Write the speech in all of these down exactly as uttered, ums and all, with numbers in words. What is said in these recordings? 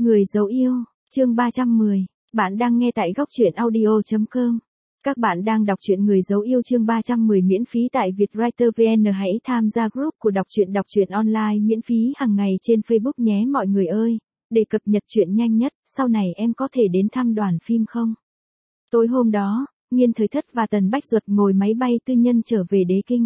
Người dấu yêu, chương ba trăm mười. Bạn đang nghe tại góc truyện audio chấm com. Các bạn đang đọc truyện Người dấu yêu chương ba trăm mười miễn phí tại Vietwriter vê en. Hãy tham gia group của đọc truyện đọc truyện online miễn phí hàng ngày trên Facebook nhé mọi người ơi. Để cập nhật truyện nhanh nhất, sau này em có thể đến thăm đoàn phim không? Tối hôm đó, Nghiên Thời Thất và Tần Bách Duật ngồi máy bay tư nhân trở về Đế Kinh.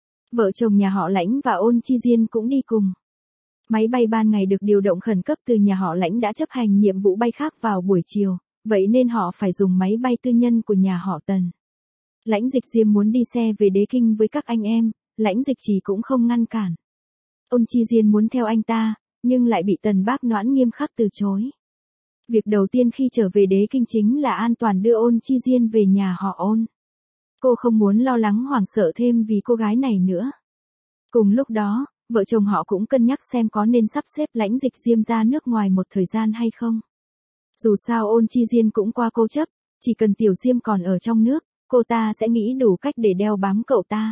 Vợ chồng nhà họ Lãnh và Ôn Chi Diên cũng đi cùng. Máy bay ban ngày được điều động khẩn cấp từ nhà họ Lãnh đã chấp hành nhiệm vụ bay khác vào buổi chiều, vậy nên họ phải dùng máy bay tư nhân của nhà họ Tần. Lãnh Dịch Diêm muốn đi xe về Đế Kinh với các anh em, Lãnh Dịch Trì cũng không ngăn cản. Ôn Chi Diên muốn theo anh ta, nhưng lại bị Tần Bác Noãn nghiêm khắc từ chối. Việc đầu tiên khi trở về Đế Kinh chính là an toàn đưa Ôn Chi Diên về nhà họ Ôn. Cô không muốn lo lắng hoảng sợ thêm vì cô gái này nữa. Cùng lúc đó, vợ chồng họ cũng cân nhắc xem có nên sắp xếp Lãnh Dịch Diêm ra nước ngoài một thời gian hay không. Dù sao Ôn Chi Diên cũng qua cố chấp, chỉ cần Tiểu Diêm còn ở trong nước, cô ta sẽ nghĩ đủ cách để đeo bám cậu ta.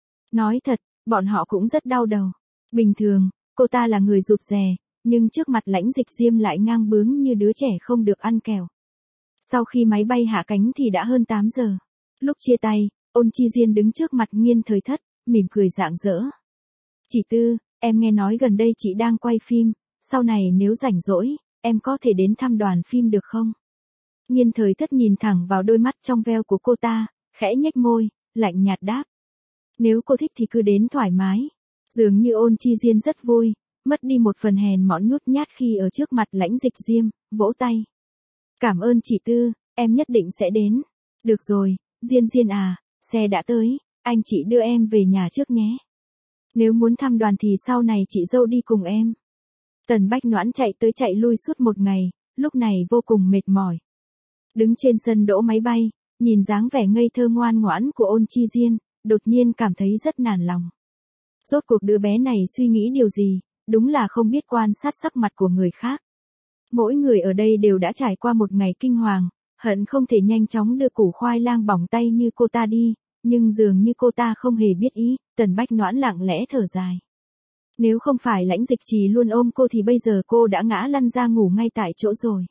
Nói thật, bọn họ cũng rất đau đầu. Bình thường, cô ta là người rụt rè, nhưng trước mặt Lãnh Dịch Diêm lại ngang bướng như đứa trẻ không được ăn kẹo. Sau khi máy bay hạ cánh thì đã hơn tám giờ. Lúc chia tay, Ôn Chi Diên đứng trước mặt Nghiên Thời Thất, mỉm cười rạng rỡ. Chị Tư, em nghe nói gần đây chị đang quay phim, sau này nếu rảnh rỗi, em có thể đến thăm đoàn phim được không? Nghiên Thời Thất nhìn thẳng vào đôi mắt trong veo của cô ta, khẽ nhếch môi, lạnh nhạt đáp. Nếu cô thích thì cứ đến thoải mái. Dường như Ôn Chi Diên rất vui, mất đi một phần hèn mọn nhút nhát khi ở trước mặt Lãnh Dịch Diêm, vỗ tay. Cảm ơn chị Tư, em nhất định sẽ đến. Được rồi, Diên Diên à, xe đã tới, anh chị đưa em về nhà trước nhé. Nếu muốn thăm đoàn thì sau này chị dâu đi cùng em. Tần Bách Noãn chạy tới chạy lui suốt một ngày, lúc này vô cùng mệt mỏi. Đứng trên sân đỗ máy bay, nhìn dáng vẻ ngây thơ ngoan ngoãn của Ôn Chi Diên, đột nhiên cảm thấy rất nản lòng. Rốt cuộc đứa bé này suy nghĩ điều gì, đúng là không biết quan sát sắc mặt của người khác. Mỗi người ở đây đều đã trải qua một ngày kinh hoàng, hận không thể nhanh chóng đưa củ khoai lang bỏng tay như cô ta đi. Nhưng dường như cô ta không hề biết ý, Tần Bách Noãn lặng lẽ thở dài. Nếu không phải Lãnh Dịch Trì luôn ôm cô thì bây giờ cô đã ngã lăn ra ngủ ngay tại chỗ rồi.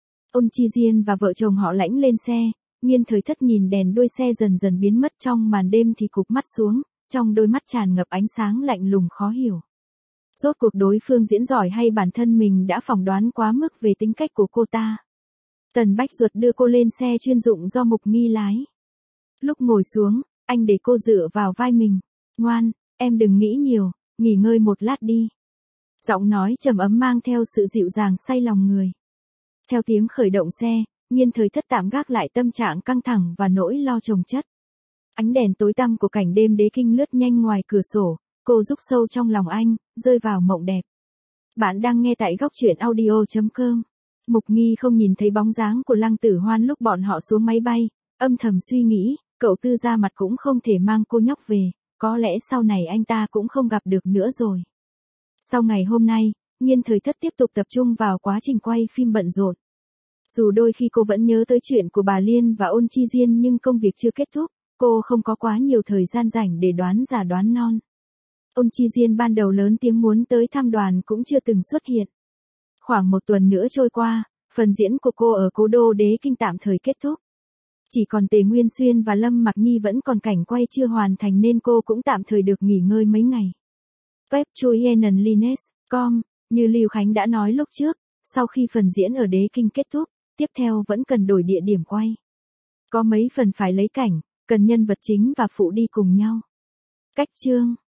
Ôn Chi Diên và vợ chồng họ Lãnh lên xe, Nghiên Thời Thất nhìn đèn đuôi xe dần dần biến mất trong màn đêm thì cụp mắt xuống, trong đôi mắt tràn ngập ánh sáng lạnh lùng khó hiểu. Rốt cuộc đối phương diễn giỏi hay bản thân mình đã phỏng đoán quá mức về tính cách của cô ta. Tần Bách Duật đưa cô lên xe chuyên dụng do Mục Nghi lái. Lúc ngồi xuống, anh để cô dựa vào vai mình. Ngoan, em đừng nghĩ nhiều, nghỉ ngơi một lát đi. Giọng nói trầm ấm mang theo sự dịu dàng say lòng người. Theo tiếng khởi động xe, Nghiên Thời Thất tạm gác lại tâm trạng căng thẳng và nỗi lo chồng chất. Ánh đèn tối tăm của cảnh đêm Đế Kinh lướt nhanh ngoài cửa sổ, cô rúc sâu trong lòng anh, rơi vào mộng đẹp. Bạn đang nghe tại góc truyện audio chấm com. Mục Nghi không nhìn thấy bóng dáng của Lăng Tử Hoan lúc bọn họ xuống máy bay, âm thầm suy nghĩ. Cậu Tư ra mặt cũng không thể mang cô nhóc về, có lẽ sau này anh ta cũng không gặp được nữa rồi. Sau ngày hôm nay, Nghiên Thời Thất tiếp tục tập trung vào quá trình quay phim bận rộn. Dù đôi khi cô vẫn nhớ tới chuyện của bà Liên và Ôn Chi Diên nhưng công việc chưa kết thúc, cô không có quá nhiều thời gian rảnh để đoán già đoán non. Ôn Chi Diên ban đầu lớn tiếng muốn tới thăm đoàn cũng chưa từng xuất hiện. Khoảng một tuần nữa trôi qua, phần diễn của cô ở cố đô Đế Kinh tạm thời kết thúc. Chỉ còn Tề Nguyên Xuyên và Lâm Mặc Nhi vẫn còn cảnh quay chưa hoàn thành nên cô cũng tạm thời được nghỉ ngơi mấy ngày. Web Chuyenenlines chấm com, như Lưu Khánh đã nói lúc trước, sau khi phần diễn ở Đế Kinh kết thúc, tiếp theo vẫn cần đổi địa điểm quay. Có mấy phần phải lấy cảnh, cần nhân vật chính và phụ đi cùng nhau. Cách chương